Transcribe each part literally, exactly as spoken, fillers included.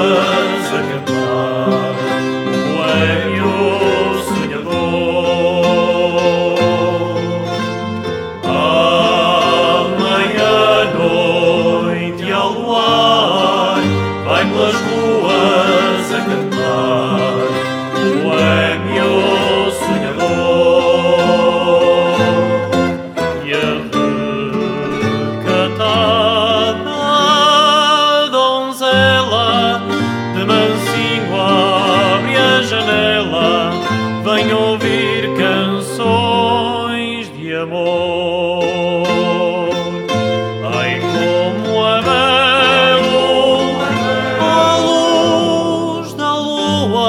ruas a cantar o boêmio sonhador. À meia-noite ao luar vai pelas ruas a cantar o boêmio sonhador. E a recatada donzela de mansinho abre a janela, vem ouvir canções de amor. Ai, como é belo a luz da lua,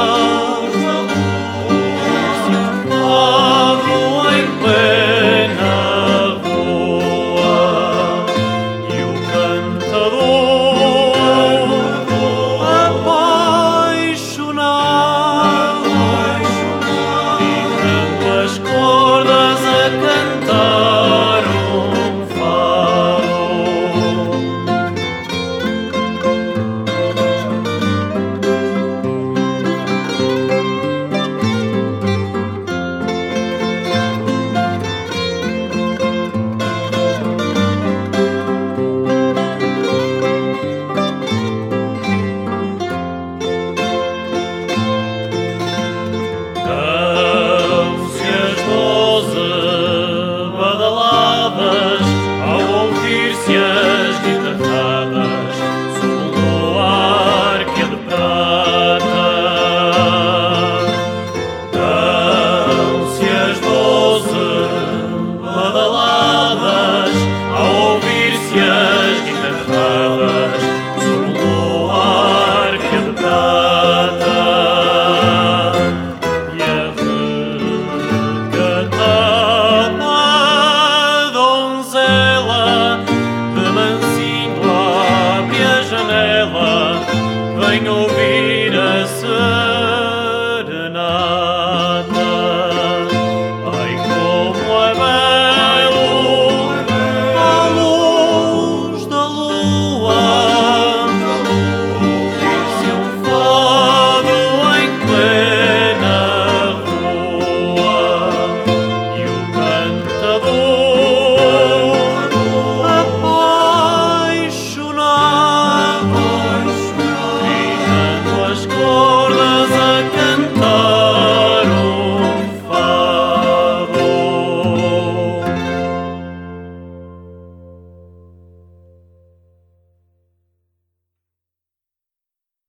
abro em plena rua, e o cantador apaixonado, tirando as cordas a cantar um fado. Dão-se as doze badaladas ao ouvir-se as guitarradas sob um luar que é de prata. Dão-se as doze badaladas ao ouvir-se as guitarradas sob um luar que é de prata. E a recatada donzela de mansinho abre a janela, vem ouvir a